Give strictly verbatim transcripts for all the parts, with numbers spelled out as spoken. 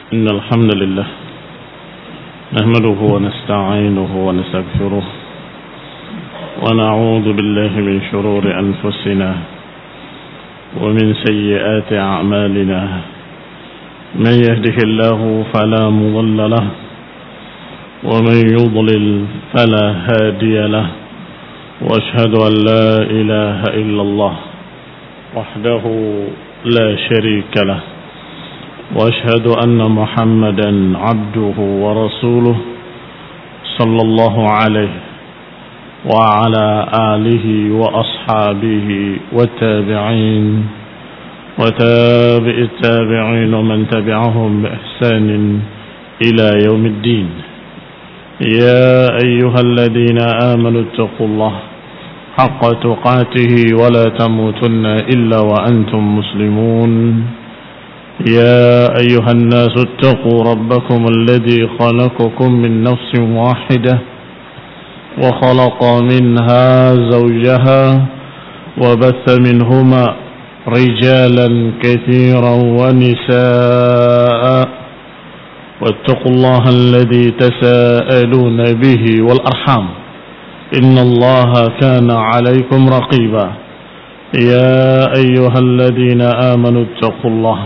إن الحمد لله نحمده ونستعينه ونستغفره ونعوذ بالله من شرور أنفسنا ومن سيئات أعمالنا من يهده الله فلا مضل له ومن يضلل فلا هادي له وأشهد أن لا إله إلا الله وحده لا شريك له وأشهد أن محمدا عبده ورسوله صلى الله عليه وعلى آله وأصحابه والتابعين وتابع التابعين ومن تبعهم بإحسان إلى يوم الدين. يا أيها الذين آمنوا اتقوا الله حق تقاته ولا تموتن إلا وأنتم مسلمون. يا أيها الناس اتقوا ربكم الذي خلقكم من نفس واحدة وخلق منها زوجها وبث منهما رجالا كثيرا ونساء واتقوا الله الذي تساءلون به والأرحام إن الله كان عليكم رقيبا. يا أيها الذين آمنوا اتقوا الله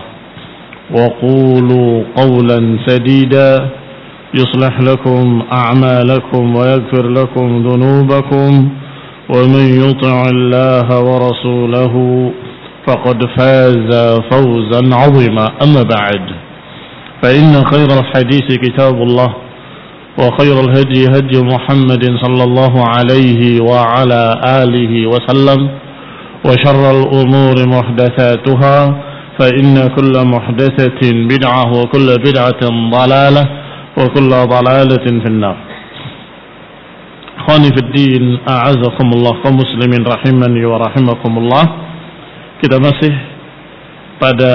وقولوا قولا سديدا يصلح لكم أعمالكم ويغفر لكم ذنوبكم ومن يطع الله ورسوله فقد فاز فوزا عظيما. أما بعد فإن خير الحديث كتاب الله وخير الهدي هدي محمد صلى الله عليه وعلى آله وسلم وشر الأمور محدثاتها فإن كل محدثة بدعة وكل بدعة ضلالة وكل ضلالة في النار. Akhwani fi din, a'azakumullah kaum muslimin rahimani wa rahimakumullah. Kita masih pada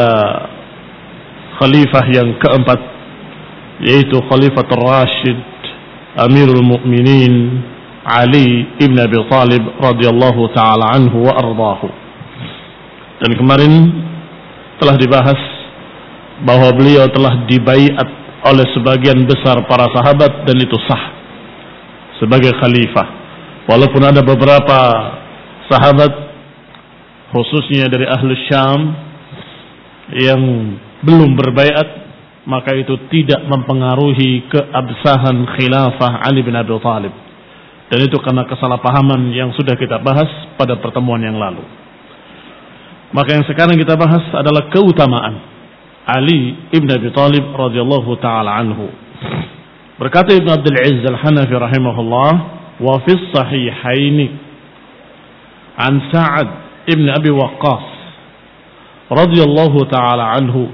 khalifah yang keempat, yaitu Khalifatul Rashid Amirul Mukminin Ali ibn Abi Thalib radhiyallahu taala anhu wa ardhahu. Dan kemarin telah dibahas bahwa beliau telah dibaiat oleh sebagian besar para sahabat dan itu sah sebagai khalifah. Walaupun ada beberapa sahabat khususnya dari ahli Syam yang belum berbaiat, maka itu tidak mempengaruhi keabsahan khilafah Ali bin Abi Thalib. Dan itu karena kesalahpahaman yang sudah kita bahas pada pertemuan yang lalu. Maka yang sekarang kita bahas adalah keutamaan Ali ibn Abi Thalib radhiyallahu taala anhu. Berkata Ibn Abdul Aziz Al-Hanafi rahimahullah, wa fi sahihaini an Sa'ad ibn Abi Waqqas radhiyallahu taala anhu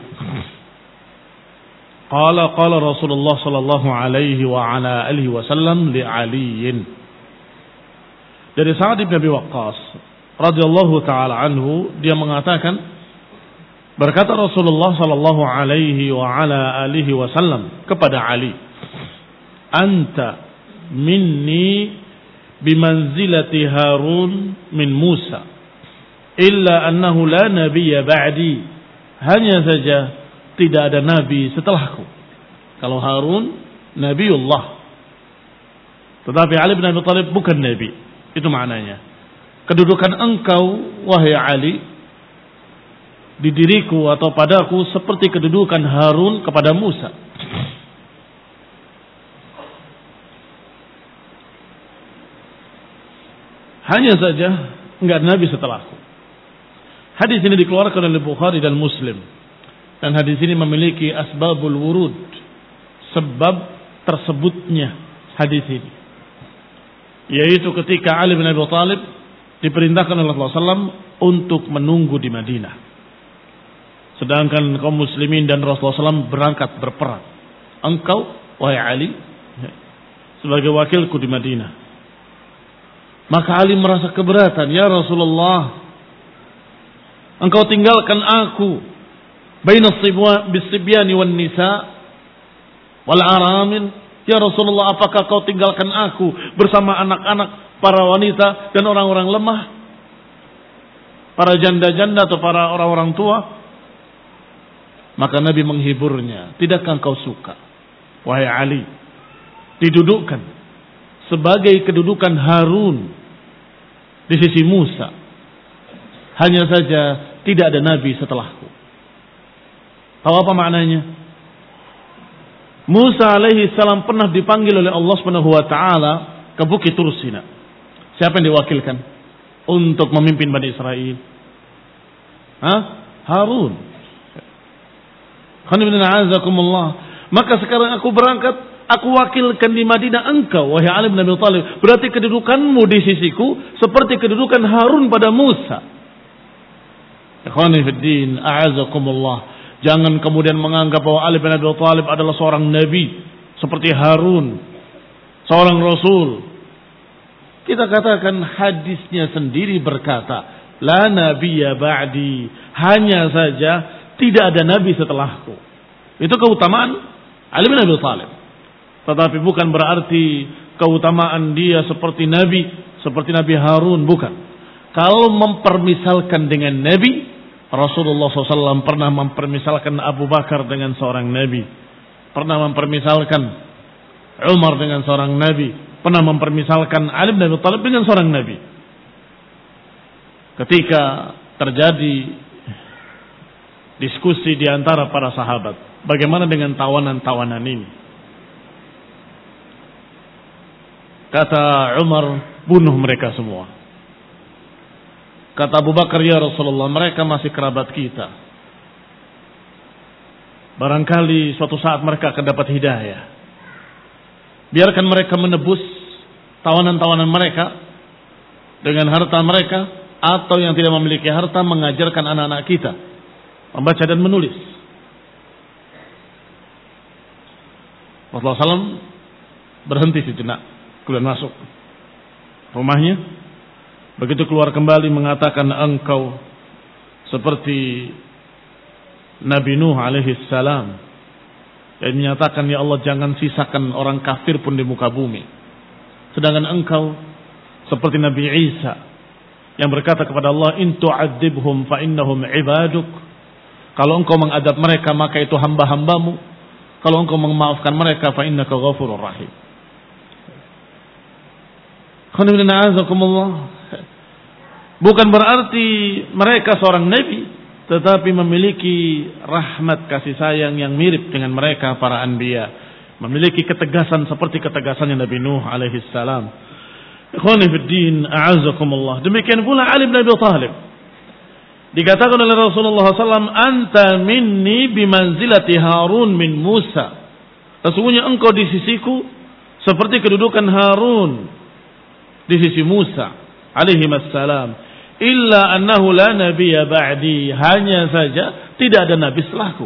qala qala Rasulullah sallallahu alaihi wa ala alihi wasallam li Ali. Dari Sa'ad ibn Abi Waqqas radhiyallahu taala anhu, dia mengatakan, berkata Rasulullah sallallahu alaihi wa ala alihi wasallam kepada Ali, anta minni bimanzilati Harun min Musa illa annahu la nabiyya ba'di. Hanya saja tidak ada nabi setelahku. Kalau Harun nabiullah, tetapi Ali bin Abi Thalib bukan nabi. Itu maknanya. Kedudukan engkau wahai Ali di diriku atau padaku seperti kedudukan Harun kepada Musa. Hanya saja enggak nabi setelahku. Hadis ini dikeluarkan oleh Bukhari dan Muslim. Dan hadis ini memiliki asbabul wurud, sebab tersebutnya hadis ini, yaitu ketika Ali bin Abi Thalib diperintahkan oleh Rasulullah sallallahu alaihi wasallam untuk menunggu di Madinah, sedangkan kaum muslimin dan Rasulullah sallallahu alaihi wasallam berangkat berperang. Engkau wahai Ali sebagai wakilku di Madinah. Maka Ali merasa keberatan, ya Rasulullah, engkau tinggalkan aku baina bis-sibyani wan nisa wal aramin. Ya Rasulullah, apakah kau tinggalkan aku bersama anak-anak, para wanita dan orang-orang lemah, para janda-janda atau para orang-orang tua? Maka Nabi menghiburnya. Tidakkah engkau suka, wahai Ali, didudukkan sebagai kedudukan Harun di sisi Musa? Hanya saja tidak ada Nabi setelahku. Tahu apa maknanya? Musa alaihi salam pernah dipanggil oleh Allah Subhanahu wa taala ke Bukit Tur Sina. Siapa yang diwakilkan untuk memimpin Bani Israel? Hah? Harun. Maka sekarang aku berangkat, aku wakilkan di Madinah engkau, wahai Ali bin Abi Thalib. Berarti kedudukanmu di sisiku seperti kedudukan Harun pada Musa. Ikhwani fid din, a'azakumullah. Jangan kemudian menganggap bahwa Ali bin Abi Thalib adalah seorang nabi seperti Harun, seorang rasul. Kita katakan hadisnya sendiri berkata, la nabiyya ba'di, hanya saja tidak ada nabi setelahku. Itu keutamaan Ali bin Abi Thalib. Tetapi bukan berarti keutamaan dia seperti nabi, seperti Nabi Harun, bukan. Kalau mempermisalkan dengan nabi, Rasulullah shallallahu alaihi wasallam pernah mempermisalkan Abu Bakar dengan seorang nabi, pernah mempermisalkan Umar dengan seorang nabi, pernah mempermisalkan Ali bin Abi Thalib dengan seorang nabi. Ketika terjadi diskusi di antara para sahabat, bagaimana dengan tawanan-tawanan ini? Kata Umar, bunuh mereka semua. Kata Abu Bakar, ya Rasulullah, mereka masih kerabat kita. Barangkali suatu saat mereka akan dapat hidayah. Biarkan mereka menebus tawanan-tawanan mereka dengan harta mereka, atau yang tidak memiliki harta mengajarkan anak-anak kita membaca dan menulis. Rasulullah shallallahu alaihi wasallam berhenti sejenak, kemudian masuk rumahnya. Begitu keluar kembali mengatakan, engkau seperti Nabi Nuh alaihi salam, dan menyatakan, ya Allah, jangan sisakan orang kafir pun di muka bumi. Sedangkan engkau seperti Nabi Isa yang berkata kepada Allah, in tu'adzibhum fa innahum ibaduk. Kalau engkau mengadab mereka maka itu hamba-hambamu. Kalau engkau memaafkan mereka fa innaka ghafurur rahim. Bukan berarti mereka seorang nabi, tetapi memiliki rahmat kasih sayang yang mirip dengan mereka para anbiya, memiliki ketegasan seperti ketegasannya Nabi Nuh alaihi salam. Ikhwani fid din, a'azakumullah. Demikian pula Ali bin Abi Thalib. Dikatakan oleh Rasulullah shallallahu alaihi wasallam, anta minni bimanzilati Harun min Musa. Sesungguhnya engkau di sisiku seperti kedudukan Harun di sisi Musa alaihi wassalam. Illa annahu la nabiyya ba'di, hanya saja tidak ada nabi setelahku.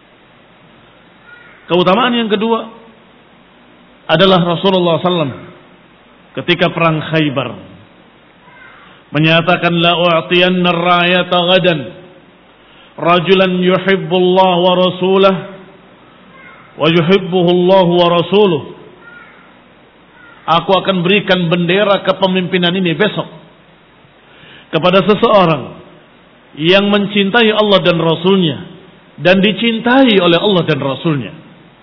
Keutamaan yang kedua adalah Rasulullah shallallahu alaihi wasallam ketika perang Khaybar menyatakan, la u'tiyanna ar-rayata ghadan rajulan yuhibbullah wa rasulah wa yuhibbuhu Allah wa rasuluh. Aku akan berikan bendera kepemimpinan ini besok kepada seseorang yang mencintai Allah dan Rasulnya dan dicintai oleh Allah dan Rasulnya.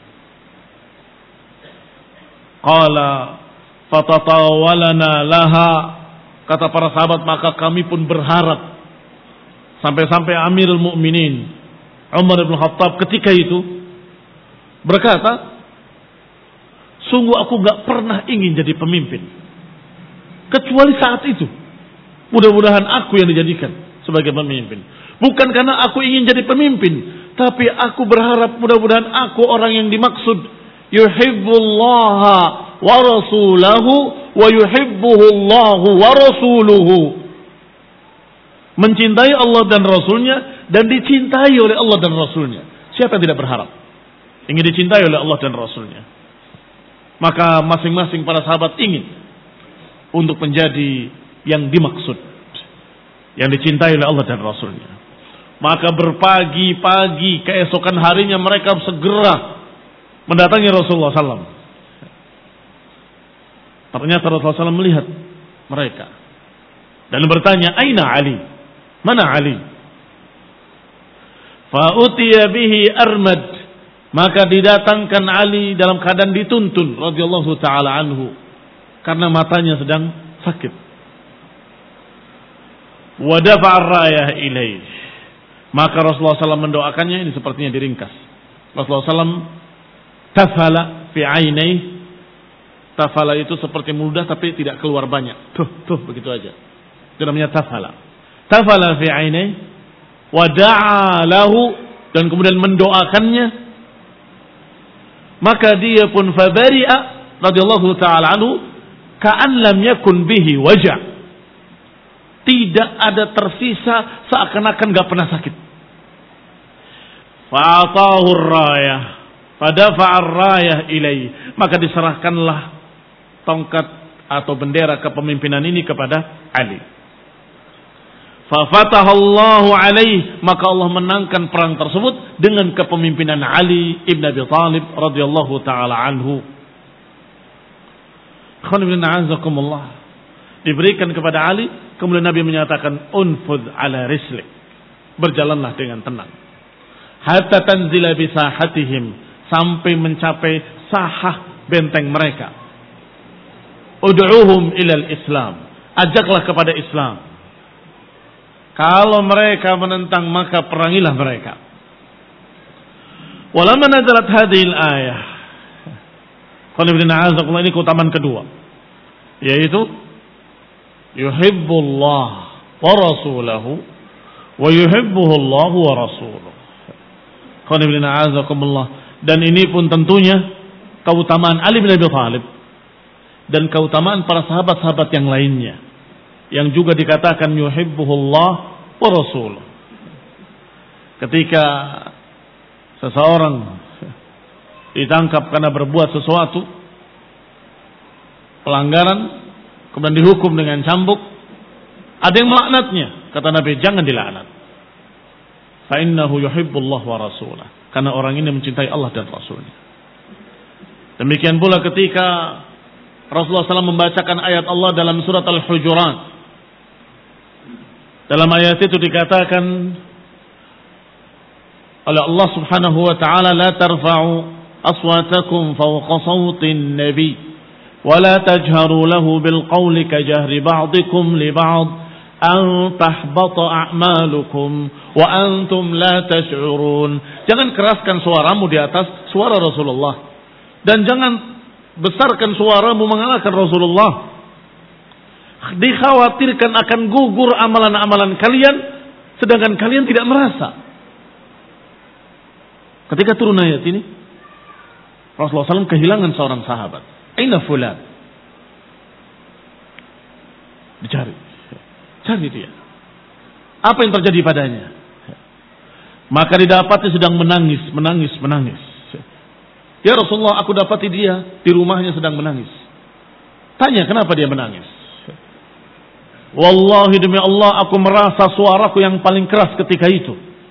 Qala fatatawalana laha, kata para sahabat, maka kami pun berharap. Sampai-sampai Amirul Mukminin Umar bin Khattab ketika itu berkata, sungguh aku gak pernah ingin jadi pemimpin kecuali saat itu. Mudah-mudahan aku yang dijadikan sebagai pemimpin. Bukan karena aku ingin jadi pemimpin, tapi aku berharap mudah-mudahan aku orang yang dimaksud yuhibbullaha wa rasulahu wa yuhibbuhullahu wa rasuluhu. Mencintai Allah dan Rasulnya dan dicintai oleh Allah dan Rasulnya. Siapa yang tidak berharap ingin dicintai oleh Allah dan Rasulnya? Maka masing-masing para sahabat ingin untuk menjadi yang dimaksud, yang dicintai oleh Allah dan Rasulnya. Maka berpagi-pagi keesokan harinya mereka segera mendatangi Rasulullah shallallahu alaihi wasallam. Ternyata Rasulullah shallallahu alaihi wasallam melihat mereka dan bertanya, aina Ali? Mana Ali? Fa utiya bihi armad, maka didatangkan Ali dalam keadaan dituntun radhiyallahu taala anhu karena matanya sedang sakit. Wa dafa'a ar-rayah ilaih, maka Rasulullah sallallahu alaihi wasallam mendoakannya. Ini sepertinya diringkas. Rasulullah sallallahu alaihi wasallam tafala fi ainaihi. Tafala itu seperti meludah tapi tidak keluar banyak. Tuh, tuh begitu aja. Itu namanya tafala. Tafala fi ainaihi wa da'a lahu, dan kemudian mendoakannya. Maka dia pun fabari'a radhiyallahu taala anhu ka'an lam yakun bihi waja'. Tidak ada tersisa, seakan-akan enggak pernah sakit. Fa'atahu ar-rayah, fadafa'a ar-rayah ilaihi, maka diserahkanlah tongkat atau bendera kepemimpinan ini kepada Ali. Fafatahallahu alaihi, maka Allah menangkan perang tersebut dengan kepemimpinan Ali ibn Abi Thalib radhiyallahu taala anhu. Diberikan kepada Ali, kemudian Nabi menyatakan unfudh ala rislik, berjalanlah dengan tenang. Hatta tanzila bi sahatihim, sampai mencapai sahah benteng mereka. Ud'uhum ilal Islam, ajaklah kepada Islam. Kalau mereka menentang maka perangilah mereka. Walamma nazalat hadhil ayah, ini keutamaan kedua, yaitu yuhibbullah wa rasulahu wa yuhibbuhu Allah wa rasuluhu. Dan ini pun tentunya keutamaan Ali bin Abi Thalib dan keutamaan para sahabat-sahabat yang lainnya, yang juga dikatakan yuhibbuhullah wa rasuluh. Ketika seseorang ditangkap karena berbuat sesuatu pelanggaran, kemudian dihukum dengan cambuk, ada yang melaknatnya. Kata Nabi, jangan dilaknat. Fa innahu yuhibbullah wa rasulah, karena orang ini mencintai Allah dan Rasulnya. Demikian pula ketika Rasulullah shallallahu alaihi wasallam membacakan ayat Allah dalam surat Al-Hujurat. Dalam ayat itu dikatakan oleh Allah Subhanahu wa taala, la tarfa'u aswatakum fawqa sawtin nabi wa la tajharu lahu bil qawli ka jahri ba'dikum li ba'd an tahbata a'malukum wa antum la tash'urun. Jangan keraskan suaramu di atas suara Rasulullah, dan jangan besarkan suaramu mengalahkan Rasulullah. Dikhawatirkan akan gugur amalan-amalan kalian, sedangkan kalian tidak merasa. Ketika turun ayat ini, Rasulullah shallallahu alaihi wasallam kehilangan seorang sahabat. Aina fulan? Dicari, cari dia. Apa yang terjadi padanya? Maka didapati sedang menangis, menangis, menangis. Ya Rasulullah, aku dapati dia di rumahnya sedang menangis. Tanya, kenapa dia menangis? Wallahi demi Allah, aku merasa suaraku yang paling keras ketika itu.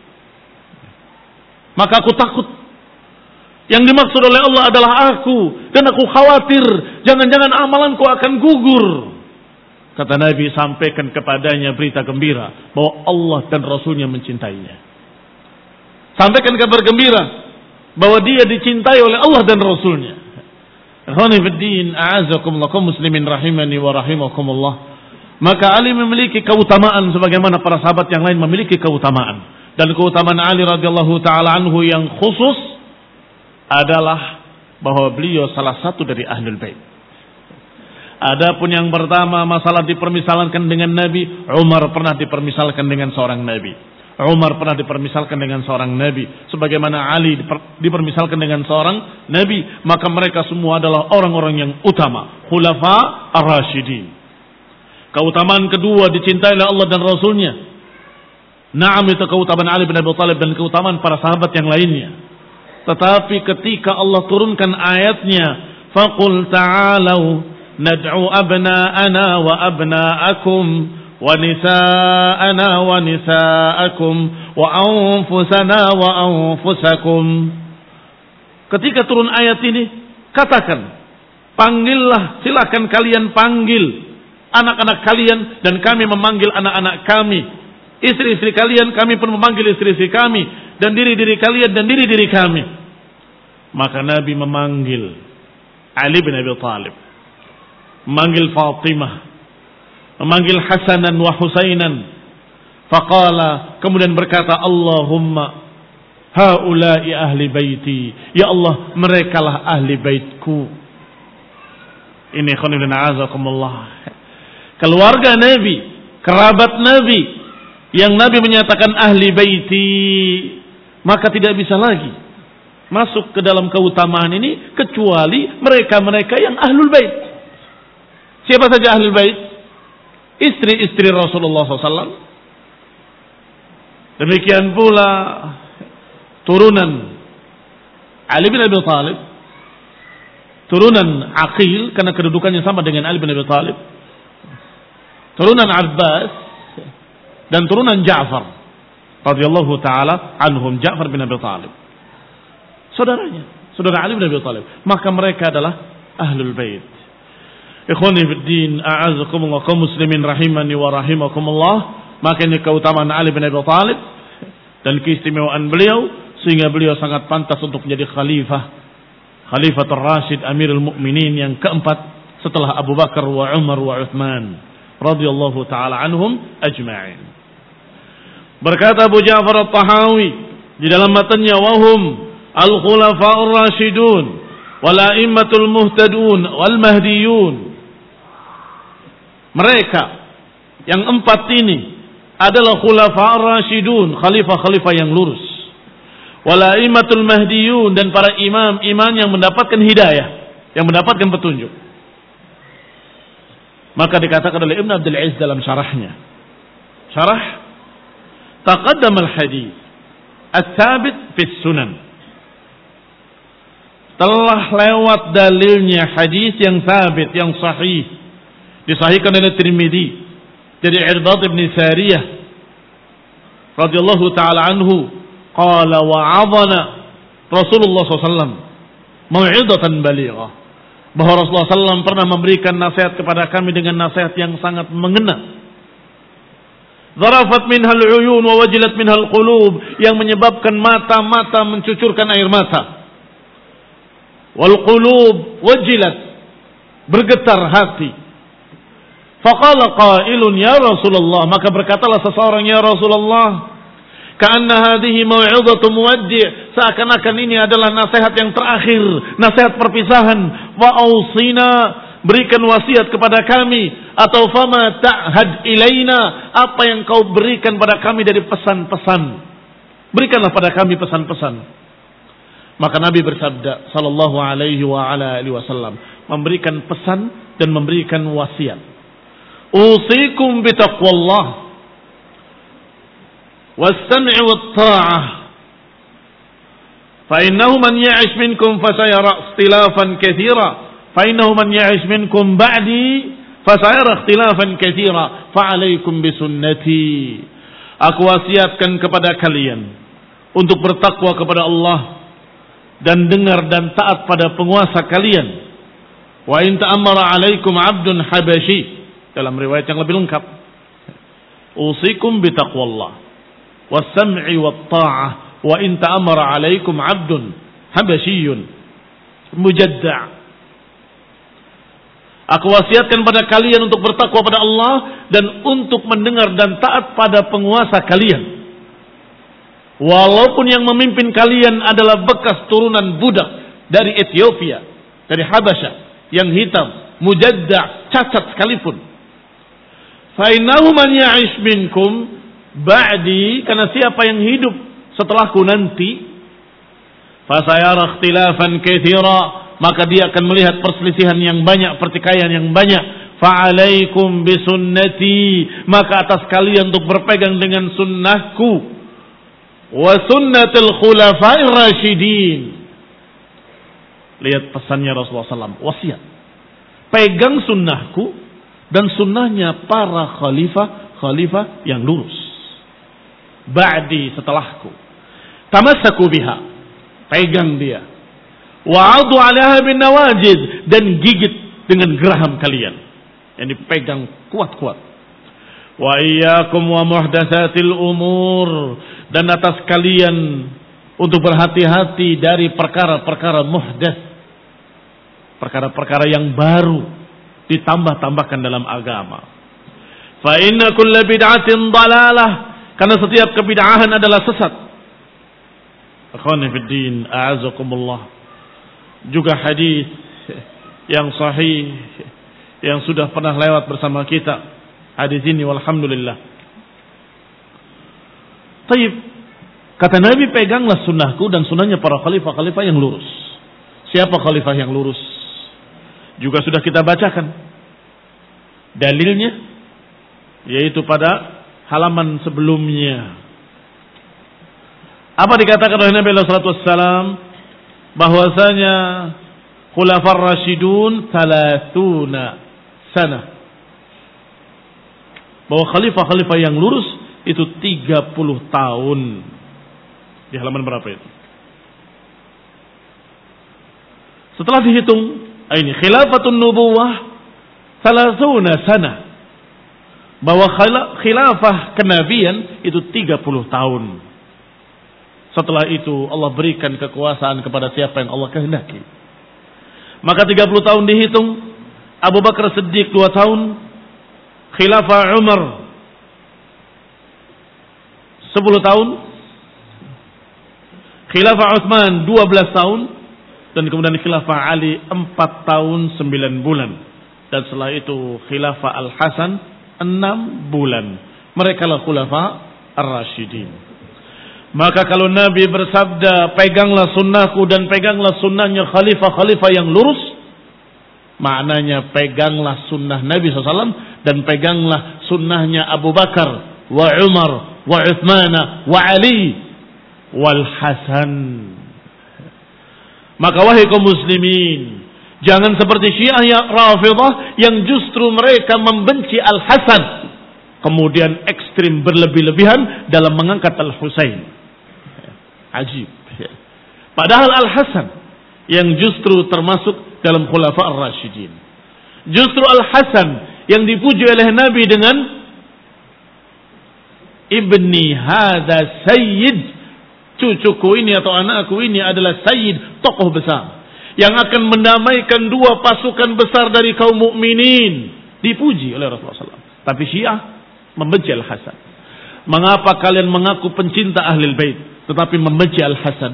Maka aku takut. Yang dimaksud oleh Allah adalah aku, dan aku khawatir jangan-jangan amalanku akan gugur. Kata Nabi, sampaikan kepadanya berita gembira bahwa Allah dan Rasulnya mencintainya. Sampaikan kabar gembira bahwa dia dicintai oleh Allah dan Rasulnya. Ikhwani fiddin, a'azakumullah, kaum muslimin rahimani wa rahimakumullah. Maka Ali memiliki keutamaan sebagaimana para sahabat yang lain memiliki keutamaan. Dan keutamaan Ali radhiyallahu taala anhu yang khusus adalah bahwa beliau salah satu dari Ahlul Bait. Adapun yang pertama, masalah dipermisalkan dengan Nabi, Umar pernah dipermisalkan dengan seorang Nabi. Umar pernah dipermisalkan dengan seorang Nabi, sebagaimana Ali diper, dipermisalkan dengan seorang Nabi. Maka mereka semua adalah orang-orang yang utama, khulafa ar-rasyidin. Keutamaan kedua, dicintai oleh Allah dan Rasulnya. Naam, itu keutamaan Ali bin Abi Thalib dan keutamaan para sahabat yang lainnya. Tetapi ketika Allah turunkan ayatnya, faqul ta'alau nad'u abna'ana wa abna'akum wa nisa'ana wa nisa'akum wa anfusana wa anfusakum. Ketika turun ayat ini, katakan, panggillah, silakan kalian panggil anak-anak kalian dan kami memanggil anak-anak kami. istri-istri kalian, kami pun memanggil istri-istri kami, dan diri-diri kalian dan diri-diri kami. Maka Nabi memanggil Ali bin Abi Thalib, memanggil Fatimah, memanggil Hasanan wa Husainan. Faqala, kemudian berkata, Allahumma haula'i ahli baiti, ya Allah, merekalah ahli baitku. Ini khonibun a'azakumullah, keluarga Nabi, kerabat Nabi, yang Nabi menyatakan ahli baiti, maka tidak bisa lagi masuk ke dalam keutamaan ini kecuali mereka-mereka yang ahlul bait. Siapa saja ahlul bait? Istri-istri Rasulullah shallallahu alaihi wasallam. Demikian pula turunan Ali bin Abi Thalib, turunan Aqil karena kedudukannya sama dengan Ali bin Abi Thalib, turunan Abbas, dan turunan Ja'far radhiyallahu taala anhum, Ja'far bin Abi Thalib, saudaranya, saudara Ali bin Abi Thalib. Maka mereka adalah ahlul bait. Ikhwani fid din, a'azakumullah, kaum muslimin rahimani wa rahimakumullah. Maka ini keutamaan Ali bin Abi Thalib dan keistimewaan beliau, sehingga beliau sangat pantas untuk menjadi khalifah, Khalifatul Rashid, Amirul Mukminin yang keempat setelah Abu Bakar wa Umar wa Uthman radhiyallahu taala anhum ajma'in. Berkata Abu Ja'far At-Tahawi di dalam matanya, wahum al-khulafa'ur rasyidun wal a'immatul muhtadun wal mahdiyun. Mereka yang empat ini adalah khulafa'ur rasyidun, khalifah-khalifah yang lurus, wal a'immatul mahdiyun, dan para imam-imam yang mendapatkan hidayah, yang mendapatkan petunjuk. Maka dikatakan oleh Ibn Abdul Aziz dalam syarahnya, syarah taqaddam al-hadith ats-tsabit fi sunan, telah lewat dalilnya hadis yang sabit, yang sahih, disahihkan oleh Tirmidzi dari Irbad bin Sariyah radhiyallahu taala anhu, qala wa'adana Rasulullah sallallahu alaihi wasallam mau'izatan balighah, bahwa Rasulullah sallallahu alaihi wasallam pernah memberikan nasihat kepada kami dengan nasihat yang sangat mengena. Zarafat minhal uyun wa wajilat minhal qulub, yang menyebabkan mata-mata mencucurkan air mata. Wal qulub wajilat, bergetar hati. Faqala qailun ya Rasulullah, maka berkatalah seseorang, ya Rasulullah, ka'anna hadhihi mau'izatu muwaddi', seakan-akan ini adalah nasihat yang terakhir, nasihat perpisahan. Wa ausina, berikan wasiat kepada kami, atau fama ta'had ilaina, apa yang kau berikan pada kami dari pesan-pesan, berikanlah pada kami pesan-pesan. Maka Nabi bersabda sallallahu alaihi wa ala alihi wasallam, memberikan pesan dan memberikan wasiat. Usikum bitaqwallah was-sam'i wat-tha'ah, fa innahu man ya'ish minkum fasayara ikhtilafan katsira, fa innahu man ya'ish minkum ba'di fasayara ikhtilafan katsira, fa 'alaikum bisunnati. Aku wasiatkan kepada kalian untuk bertakwa kepada Allah dan dengar dan taat pada penguasa kalian. Wa in ta'ammara 'alaikum 'abdun habasyi, dalam riwayat yang lebih lengkap, usikum bitaqwallah was-sam'i wat-tha'ah wa in ta'ammara 'alaikum 'abdun habasyiyun mujadda'. Aku wasiatkan pada kalian untuk bertakwa pada Allah dan untuk mendengar dan taat pada penguasa kalian, walaupun yang memimpin kalian adalah bekas turunan budak dari Ethiopia, dari Habasyah, yang hitam, mujadda', cacat sekalipun. Fa innahu man ya'ish minkum ba'di, karena siapa yang hidup setelahku nanti, fasayara ikhtilafan katsira, maka dia akan melihat perselisihan yang banyak, pertikaian yang banyak. Fa'alaikum bisunnati, maka atas kalian untuk berpegang dengan sunnahku, wa sunnatul khulafa'ir rasyidin. Lihat pesannya Rasulullah sallallahu alaihi wasallam, wasiat, pegang sunnahku dan sunnahnya para khalifah, khalifah yang lurus ba'di, setelahku. Tamassaku biha, pegang dia. Wa'adu 'alaiha bin nawajid, dan gigit dengan geraham kalian, yang dipegang kuat-kuat. Wa iyyakum wa muhdatsatil umur, dan atas kalian untuk berhati-hati dari perkara-perkara muhdats, perkara-perkara yang baru ditambah-tambahkan dalam agama. Fa inna kulla bid'atin dalalah, karena setiap kebid'ahan adalah sesat. Akhwani fid din, a'azakumullah. Juga hadis yang sahih yang sudah pernah lewat bersama kita, hadis ini walhamdulillah. Taib, kata Nabi, peganglah sunnahku dan sunnahnya para khalifah-khalifah yang lurus. Siapa khalifah yang lurus? Juga sudah kita bacakan dalilnya, yaitu pada halaman sebelumnya. Apa dikatakan oleh Nabi sallallahu alaihi wasallam? Bahwasanya khulafar rasyidun thalathuna sana. Bahwa khalifah-khalifah yang lurus itu tiga puluh tahun. Di halaman berapa itu? Setelah dihitung, ini khilafatun nubuwah thalathuna sana. Bahwa khilafah kenabian itu tiga puluh tahun. Setelah itu Allah berikan kekuasaan kepada siapa yang Allah kehendaki. Maka tiga puluh tahun dihitung, Abu Bakar Siddiq dua tahun, Khilafah Umar sepuluh tahun, Khilafah Utsman dua belas tahun, dan kemudian Khilafah Ali empat tahun sembilan bulan. Dan setelah itu Khilafah Al-Hasan enam bulan. Mereka lah Khulafah Ar-Rasyidin. Maka kalau Nabi bersabda, peganglah sunnahku dan peganglah sunnahnya khalifah-khalifah yang lurus, maknanya peganglah sunnah Nabi shallallahu alaihi wasallam dan peganglah sunnahnya Abu Bakar, wa Umar, wa Uthman, wa Ali, wal Hasan. Maka wahai kaum muslimin, jangan seperti Syiah yang Rafidah yang justru mereka membenci Al-Hasan, kemudian ekstrim berlebih-lebihan dalam mengangkat Al-Husain. Ajib. Padahal Al-Hasan yang justru termasuk dalam Khulafa Ar-Rasyidin. Justru Al-Hasan yang dipuji oleh Nabi dengan ibni hadza sayyid, cucuku ini atau anakku ini adalah sayyid, tokoh besar yang akan mendamaikan dua pasukan besar dari kaum mukminin. Dipuji oleh Rasulullah shallallahu alaihi wasallam. Tapi Syiah membenci Al-Hasan. Mengapa kalian mengaku pencinta Ahlul Bait tetapi membenci Al-Hasan?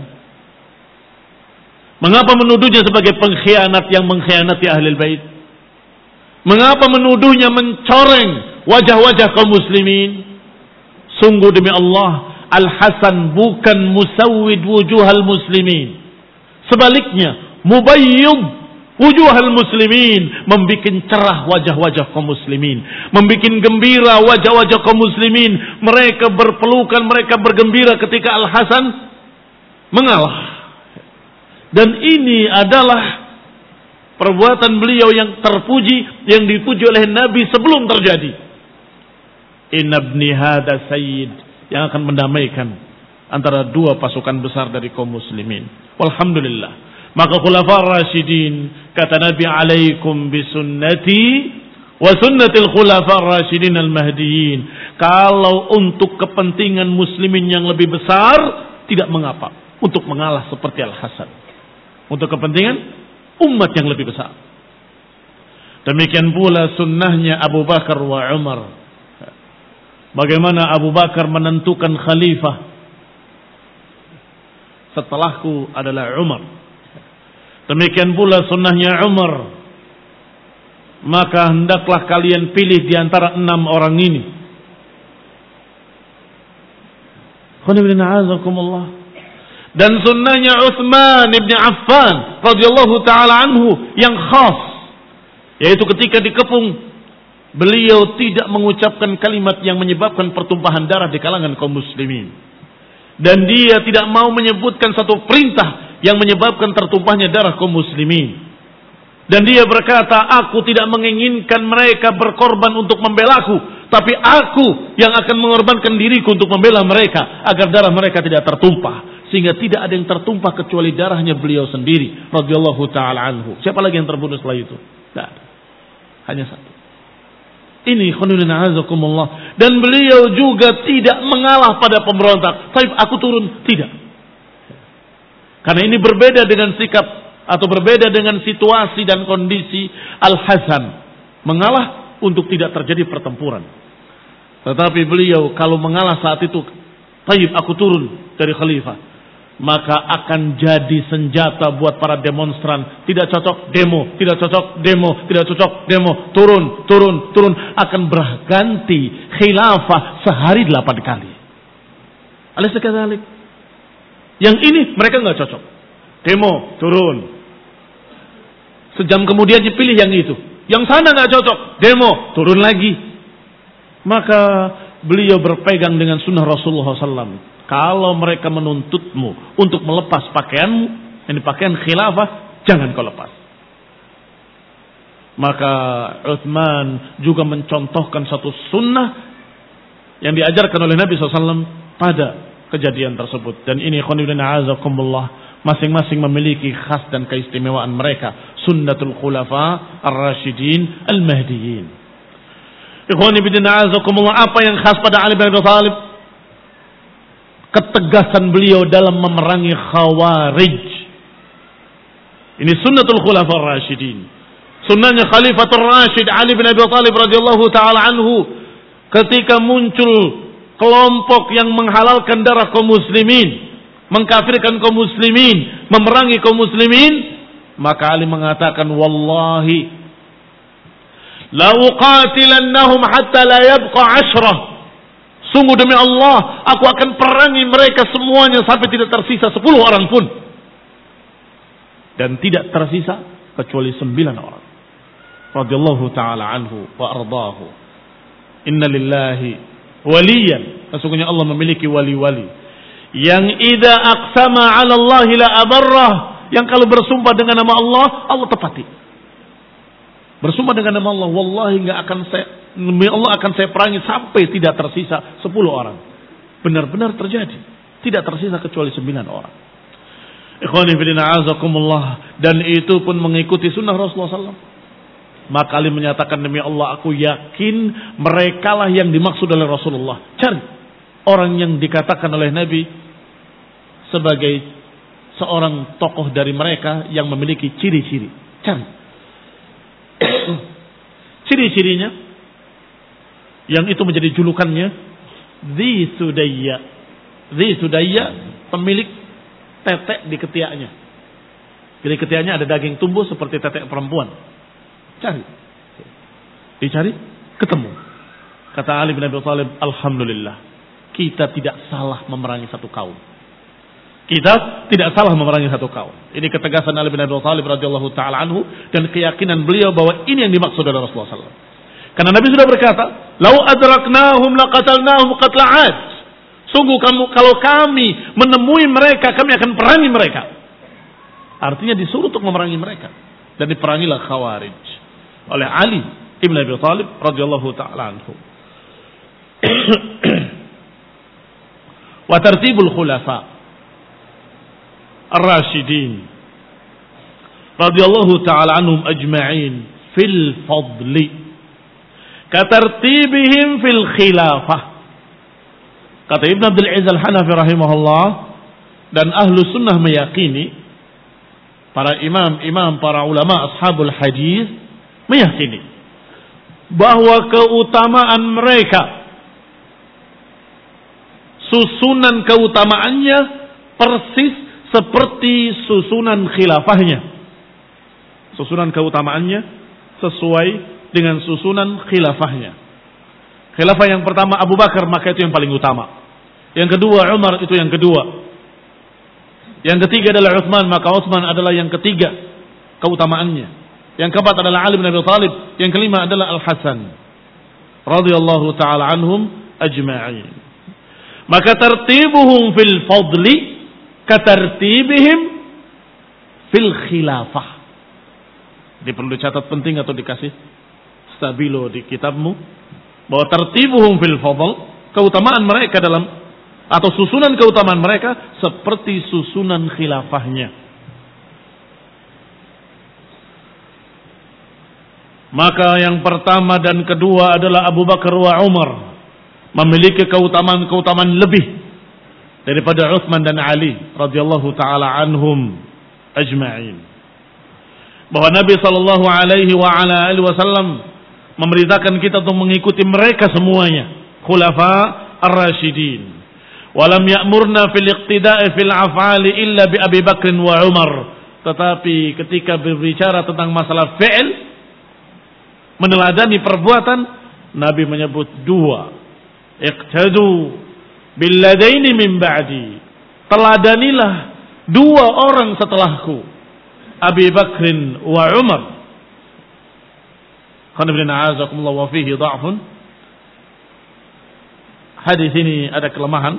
Mengapa menuduhnya sebagai pengkhianat yang mengkhianati Ahlul Bait? Mengapa menuduhnya mencoreng wajah-wajah kaum muslimin? Sungguh demi Allah, Al-Hasan bukan musawwid wujuhal muslimin. Sebaliknya, mubayyid wujuhal muslimin, membikin cerah wajah-wajah kaum muslimin, membikin gembira wajah-wajah kaum muslimin. Mereka berpelukan, mereka bergembira ketika Al-Hasan mengalah. Dan ini adalah perbuatan beliau yang terpuji, yang dipuji oleh Nabi sebelum terjadi. Inna ibni hadza sayyid, yang akan mendamaikan antara dua pasukan besar dari kaum muslimin. Walhamdulillah. Maka Khulafar Rasyidin, kata Nabi, alaikum bisunnati wa sunnatil Khulafar Rasyidin al-Mahdiyin. Kalau untuk kepentingan muslimin yang lebih besar, tidak mengapa untuk mengalah seperti Al-Hasan. Untuk kepentingan umat yang lebih besar. Demikian pula sunnahnya Abu Bakar wa Umar. Bagaimana Abu Bakar menentukan khalifah? Setelahku adalah Umar. Demikian pula sunnahnya Umar. Maka hendaklah kalian pilih di antara enam orang ini. Dan sunnahnya Utsman ibn Affan radhiyallahu taala anhu yang khas, yaitu ketika dikepung beliau tidak mengucapkan kalimat yang menyebabkan pertumpahan darah di kalangan kaum muslimin. Dan dia tidak mau menyebutkan satu perintah yang menyebabkan tertumpahnya darah kaum muslimin. Dan dia berkata, aku tidak menginginkan mereka berkorban untuk membelaku, tapi aku yang akan mengorbankan diriku untuk membela mereka agar darah mereka tidak tertumpah. Sehingga tidak ada yang tertumpah kecuali darahnya beliau sendiri radhiyallahu taala anhu. Siapa lagi yang terbunuh setelah itu? Tidak ada. Hanya satu. Ini khonulun azakumullah. Dan beliau juga tidak mengalah pada pemberontak. Taib aku turun, tidak. Karena ini berbeda dengan sikap atau berbeda dengan situasi dan kondisi Al-Hasan. Mengalah untuk tidak terjadi pertempuran. Tetapi beliau kalau mengalah saat itu, taib aku turun dari khalifah, maka akan jadi senjata buat para demonstran. Tidak cocok, demo. Tidak cocok, demo. Tidak cocok, demo. Turun, turun, turun. Akan berganti khilafah sehari delapan kali. Alaysa kadzalik? Yang ini mereka nggak cocok. Demo, turun. Sejam kemudian dipilih yang itu. Yang sana nggak cocok. Demo, turun lagi. Maka beliau berpegang dengan sunnah Rasulullah shallallahu alaihi wasallam. Kalau mereka menuntutmu untuk melepas pakaianmu, yang pakaian khilafah, jangan kau lepas. Maka Utsman juga mencontohkan satu sunnah yang diajarkan oleh Nabi shallallahu alaihi wasallam pada kejadian tersebut. Dan ini khonibun a'azakumullah, masing-masing memiliki khas dan keistimewaan mereka. Sunnatul khulafa ar-rasyidin al-mahdiyyin. Ikhwanibidin a'azakumullah, apa yang khas pada Ali bin Abi Thalib? Ketegasan beliau dalam memerangi khawarij. Ini sunnatul khulafa ar-rasyidin. Sunnahnya Khalifatul Rasyid Ali bin Abi Thalib radhiyallahu taala anhu, ketika muncul kelompok yang menghalalkan darah kaum muslimin, mengkafirkan kaum muslimin, memerangi kaum muslimin, maka Ali mengatakan, wallahi la uqatilannahum hatta la yabqa ashrah. Sungguh demi Allah, aku akan perangi mereka semuanya sampai tidak tersisa sepuluh orang pun. Dan tidak tersisa kecuali sembilan orang. Radhiyallahu ta'ala anhu wa ardahu. Inna lillahi waliyan. Sesungguhnya Allah memiliki wali-wali. Yang idza aqsama 'ala Allah la abarrah. Yang kalau bersumpah dengan nama Allah, Allah tepati. Bersumpah dengan nama Allah, wallahi enggak akan saya, demi Allah akan saya perangi sampai tidak tersisa sepuluh orang. Benar-benar terjadi. Tidak tersisa kecuali sembilan orang. Ikhwani fillah a'azakumullah. Dan itu pun mengikuti sunnah Rasulullah sallallahu alaihi wasallam. Maka Ali menyatakan, demi Allah aku yakin merekalah yang dimaksud oleh Rasulullah. Cari orang yang dikatakan oleh Nabi sebagai seorang tokoh dari mereka yang memiliki ciri-ciri. Cari. Ciri-cirinya yang itu menjadi julukannya Dzi Sudayya. Dzi Sudayya, pemilik tetek di ketiaknya. Jadi ketiaknya ada daging tumbuh seperti tetek perempuan. Cari. Dicari, ketemu. Kata Ali bin Abi Thalib, alhamdulillah, kita tidak salah memerangi satu kaum. Kita tidak salah memerangi satu kaum. Ini ketegasan Ali bin Abi Thalib radhiyallahu taala anhu dan keyakinan beliau bahwa ini yang dimaksud oleh Rasulullah sallallahu alaihi wasallam. Karena Nabi sudah berkata, "Lau adraknahum laqatalnahum qatla 'ad." Sungguh kamu kalau kami menemui mereka, kami akan perangi mereka. Artinya disuruh untuk memerangi mereka, dan diperangilah Khawarij oleh Ali bin Abi Thalib radhiyallahu taala anhu. Wa tartibul khulafa ar-rasyidin radhiyallahu ta'ala anhum ajma'in fil fadli katartibihim fil khilafah. Kata Ibn Abdul Aziz Al-Hanafi rahimahullah, dan ahlu sunnah meyakini, para imam-imam, para ulama ashabul hadis meyakini bahwa keutamaan mereka, susunan keutamaannya persis seperti susunan khilafahnya. Susunan keutamaannya sesuai dengan susunan khilafahnya. Khilafah yang pertama Abu Bakar, maka itu yang paling utama. Yang kedua Umar, itu yang kedua. Yang ketiga adalah Utsman, maka Utsman adalah yang ketiga keutamaannya. Yang keempat adalah Ali bin Abi Thalib. Yang kelima adalah Al-Hasan radhiyallahu ta'ala anhum ajma'in. Maka tartibuhum fil fadli katartibihim fil khilafah. Ini perlu dicatat penting atau dikasih stabilo di kitabmu, bahwa tartibuhum fil fadl, keutamaan mereka dalam atau susunan keutamaan mereka seperti susunan khilafahnya. Maka yang pertama dan kedua adalah Abu Bakar wa Umar, memiliki keutamaan-keutamaan lebih daripada Utsman dan Ali radhiyallahu taala anhum ajma'in. Bahwa Nabi sallallahu alaihi wa ala alihi wasallam memerintahkan kita untuk mengikuti mereka semuanya, khulafa ar-rasyidin. Walam ya'murna fil iqtida'i fil af'ali illa bi Abi Bakr wa Umar. Tetapi ketika berbicara tentang masalah fi'il, meneladani perbuatan, Nabi menyebut dua. Iqtadu billadaini min ba'di. Teladanilah dua orang setelahku, Abi Bakrin wa Umar. Qanibina azakumullah wa fihi dha'fun. Hadis ini ada kelemahan,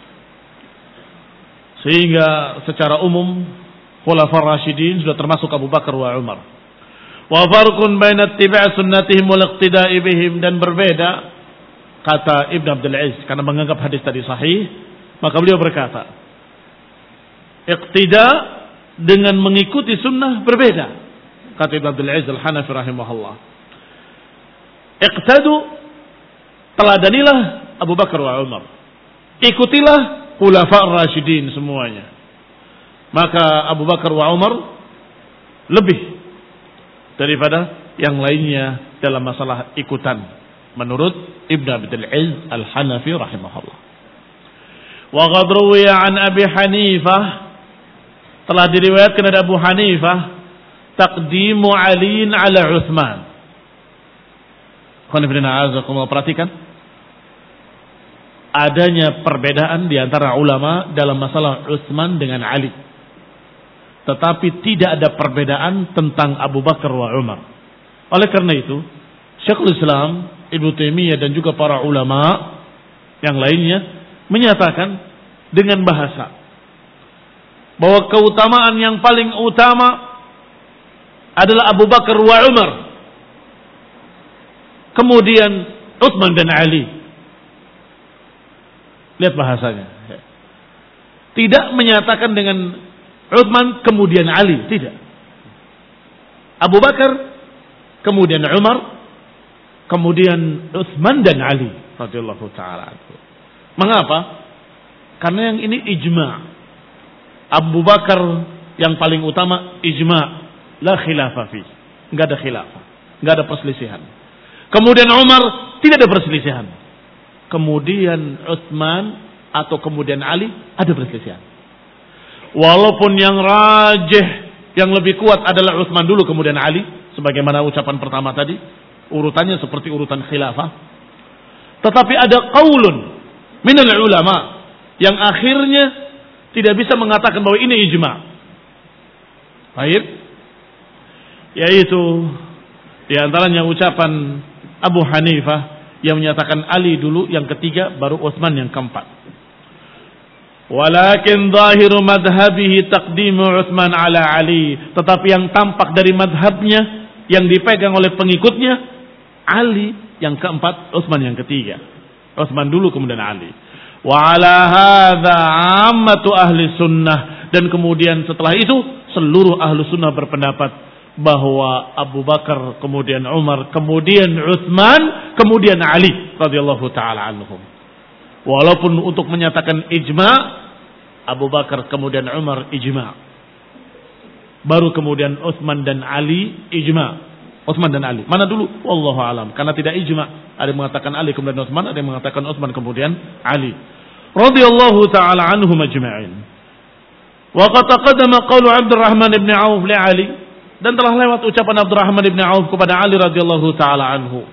sehingga secara umum khulafar rasyidin sudah termasuk Abu Bakar wa Umar. Wa farqun baina ittiba' sunnatihim wal iqtida'i bihim, dan berbeda kata Ibn Abdul Aziz karena menganggap hadis tadi sahih, maka beliau berkata iqtida dengan mengikuti sunnah berbeda. Kata Ibn Abdul Aziz Al-Hanafi rahimahullah, iqtadu, teladanilah Abu Bakar wa Umar, ikutilah khulafa ar-rasyidin semuanya. Maka Abu Bakar wa Umar lebih daripada yang lainnya dalam masalah ikutan menurut Ibn Abdul Aziz Al-Hanafi rahimahullah. Wa qad ruwiya an Abi Hanifah, telah diriwayatkan dari Abu Hanifah, taqdimu Ali ala Utsman. Perhatikan adanya perbedaan di antara ulama dalam masalah Utsman dengan Ali. Tetapi tidak ada perbedaan tentang Abu Bakar wa Umar. Oleh karena itu, Syekhul Islam Ibnu Taimiyah dan juga para ulama yang lainnya menyatakan dengan bahasa bahwa keutamaan yang paling utama adalah Abu Bakar wa Umar, kemudian Utsman dan Ali. Lihat bahasanya. Tidak menyatakan dengan Utsman kemudian Ali, tidak. Abu Bakar, kemudian Umar, kemudian Utsman dan Ali radhiyallahu taala anhu. Mengapa? Karena yang ini ijma'. Abu Bakar yang paling utama, ijma', la khilafah fi. Enggak ada khilafah, enggak ada perselisihan. Kemudian Umar, tidak ada perselisihan. Kemudian Utsman atau kemudian Ali, ada perselisihan. Walaupun yang rajih, yang lebih kuat adalah Utsman dulu kemudian Ali, sebagaimana ucapan pertama tadi, urutannya seperti urutan khilafah. Tetapi ada qaulun minal ulama yang akhirnya tidak bisa mengatakan bahwa ini ijma'. Baik, yaitu di antaranya ucapan Abu Hanifah yang menyatakan Ali dulu, yang ketiga baru Utsman yang keempat. Walakin zahiru madhabihi taqdimu Utsman ala Ali. Tetapi yang tampak dari madhabnya yang dipegang oleh pengikutnya, Ali yang keempat, Utsman yang ketiga. Utsman dulu kemudian Ali. Wa ala hadza ammatu ahli sunnah. Dan kemudian setelah itu seluruh ahli sunnah berpendapat bahwa Abu Bakar, kemudian Umar, kemudian Utsman, kemudian Ali radhiyallahu taala anhum. Walaupun untuk menyatakan ijma', Abu Bakar kemudian Umar ijma'. Baru kemudian Utsman dan Ali ijma'. Utsman dan Ali. Mana dulu? Wallahu alam. Karena tidak ijma'. Ada yang mengatakan Ali kemudian Utsman, ada yang mengatakan Utsman kemudian Ali. Radhiyallahu taala anhum ajma'in. Wa qad taqaddama qaulu Abdurrahman ibn Auf li Ali. Dan telah lewat ucapan Abdurrahman ibn Auf kepada Ali radhiyallahu taala anhu.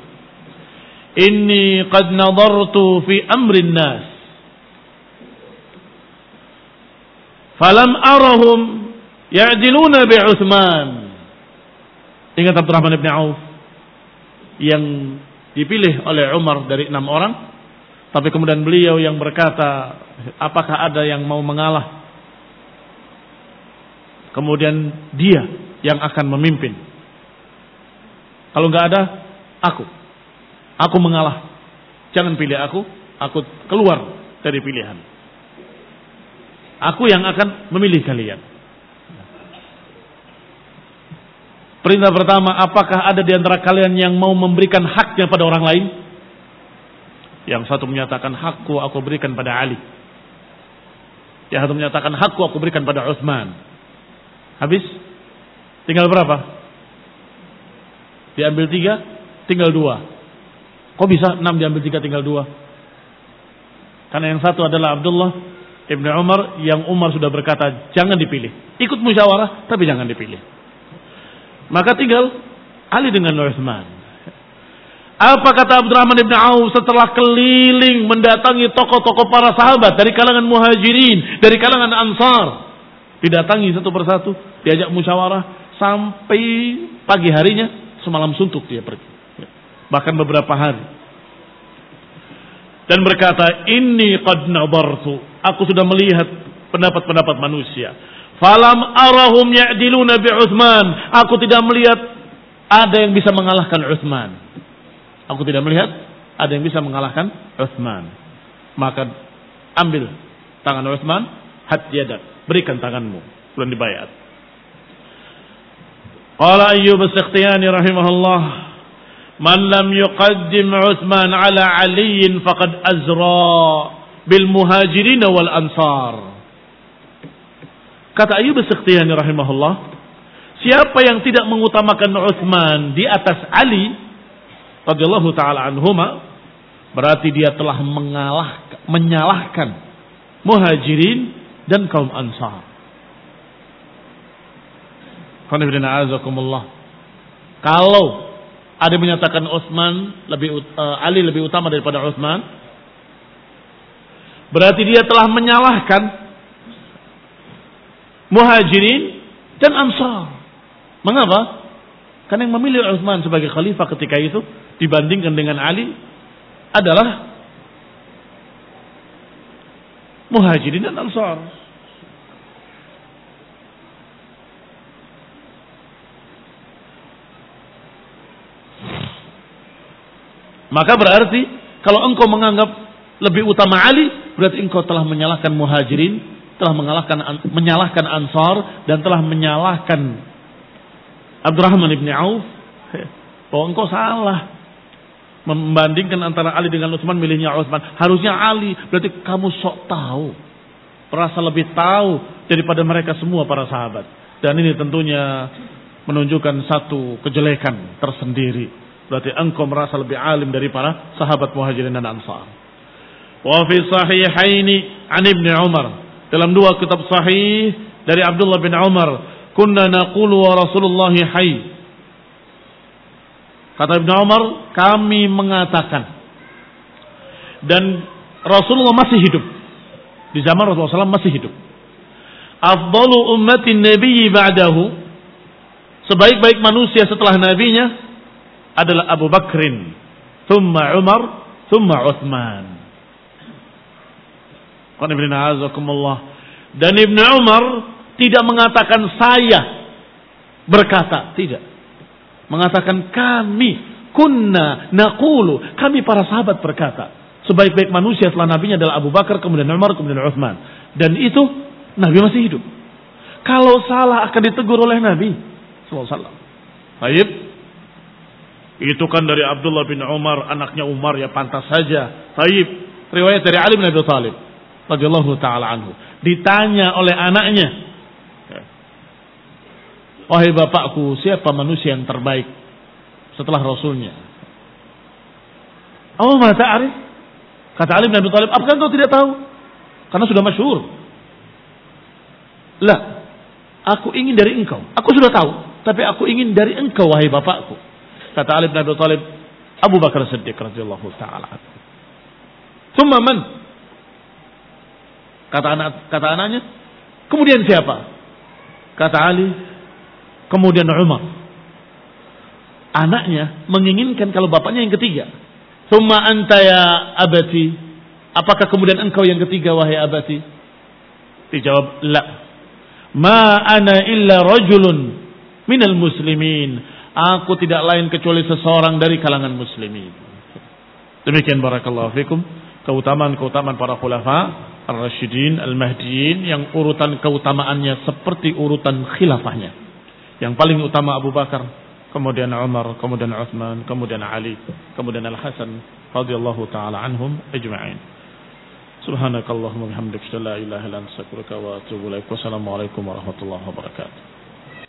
Inni qad nadartu fi amrin nas, falam arahum ya'diluna bi Utsman. Ingat Abdurrahman ibn Auf yang dipilih oleh Umar dari enam orang, tapi kemudian beliau yang berkata, apakah ada yang mau mengalah? Kemudian dia yang akan memimpin. Kalau nggak ada, aku. Aku mengalah. Jangan pilih aku, aku keluar dari pilihan. Aku yang akan memilih kalian. Perintah pertama, apakah ada di antara kalian yang mau memberikan haknya pada orang lain? Yang satu menyatakan hakku aku berikan pada Ali. Yang satu menyatakan hakku aku berikan pada Utsman. Habis? Tinggal berapa? Diambil tiga, tinggal dua. Kok bisa enam diambil tiga, tinggal dua? Karena yang satu adalah Abdullah Ibn Umar, yang Umar sudah berkata, jangan dipilih. Ikut musyawarah, tapi jangan dipilih. Maka tinggal Ali dengan Utsman. Apa kata Abdurrahman Ibn Auf setelah keliling mendatangi tokoh-tokoh para sahabat dari kalangan muhajirin, dari kalangan ansar. Didatangi satu persatu, diajak musyawarah, sampai pagi harinya, semalam suntuk dia pergi. Bahkan beberapa hari. Dan berkata, inni qad nadartu. Aku sudah melihat pendapat-pendapat manusia. Falam arahum ya'diluna bi Utsman. Aku tidak melihat ada yang bisa mengalahkan Utsman. Aku tidak melihat ada yang bisa mengalahkan Utsman. Maka ambil tangan Utsman, had yadak, berikan tanganmu, belum dibayar. Qala Ayyub as-Sakhtiyani rahimahullah, man lam yuqaddim Utsman ala Ali faqad azra bil muhajirin wal ansar. Kata Ayyub as-Sakhtiyani rahimahullah, siapa yang tidak mengutamakan Utsman di atas Ali radhiyallahu taala anhuma, berarti dia telah mengalah, menyalahkan muhajirin dan kaum ansar. Kalau ada yang menyatakan Utsman lebih uh, Ali lebih utama daripada Utsman, berarti dia telah menyalahkan muhajirin dan ansar. Mengapa? Karena yang memilih Utsman sebagai khalifah ketika itu dibandingkan dengan Ali adalah muhajirin dan ansar. Maka berarti kalau engkau menganggap lebih utama Ali, berarti engkau telah menyalahkan muhajirin, telah mengalahkan menyalahkan ansar, dan telah menyalahkan Abdurrahman ibn Auf. Bahwa engkau salah membandingkan antara Ali dengan Utsman, milihnya Utsman. Harusnya Ali, berarti kamu sok tahu, merasa lebih tahu daripada mereka semua para sahabat. Dan ini tentunya menunjukkan satu kejelekan tersendiri. Berarti engkau merasa lebih alim dari para sahabat muhajirin dan ansar. Wa fi sahihaini an Ibn Umar, dalam dua kitab sahih dari Abdullah bin Umar, kunna naqulu wa Rasulullah hayy. Kata Ibn Umar, kami mengatakan dan Rasulullah masih hidup. Di zaman Rasulullah shallallahu alaihi wasallam masih hidup. Afdalu ummatin nabiyyi ba'dahu, sebaik-baik manusia setelah nabinya adalah Abu Bakrin, thumma Umar, thumma Utsman. Dan Ibnu Umar tidak mengatakan saya berkata, tidak. Mengatakan kami, kunna naqulu, kami para sahabat berkata, sebaik-baik manusia setelah nabinya adalah Abu Bakar, kemudian Umar, kemudian Utsman. Dan itu Nabi masih hidup. Kalau salah akan ditegur oleh Nabi sallallahu alaihi wasallam. Baik. Itu kan dari Abdullah bin Umar, anaknya Umar, ya pantas saja. Taib. Riwayat dari Ali bin Abi Thalib radhiyallahu taala anhu. Ditanya oleh anaknya, wahai bapakku, siapa manusia yang terbaik setelah Rasulnya? Oh, ma ta'rif? Kata Ali bin Abi Thalib, apakah engkau tidak tahu? Karena sudah masyhur. Lah, aku ingin dari engkau. Aku sudah tahu, tapi aku ingin dari engkau, wahai bapakku. Kata Ali bin Abi Thalib, Abu Bakar Siddiq radhiyallahu taala. Tsumma man? Kata anak kata anaknya, kemudian siapa? Kata Ali, kemudian Umar. Anaknya menginginkan kalau bapaknya yang ketiga. Tsumma anta ya abati? Apakah kemudian engkau yang ketiga, wahai abati? Dijawab, la. Ma ana illa rajulun minal muslimin. Aku tidak lain kecuali seseorang dari kalangan muslimin. Demikian barakallahu fikum keutamaan-keutamaan para khulafa ar-rasyidin al-mahdiyin yang urutan keutamaannya seperti urutan khilafahnya. Yang paling utama Abu Bakar, kemudian Umar, kemudian Uthman, kemudian Ali, kemudian Al-Hasan radhiyallahu taala anhum ajma'in. Subhanakallahumma wa bihamdika la ilaha illa anta astaghfiruka wa atubu ilaik. Wassalamualaikum warahmatullahi wabarakatuh.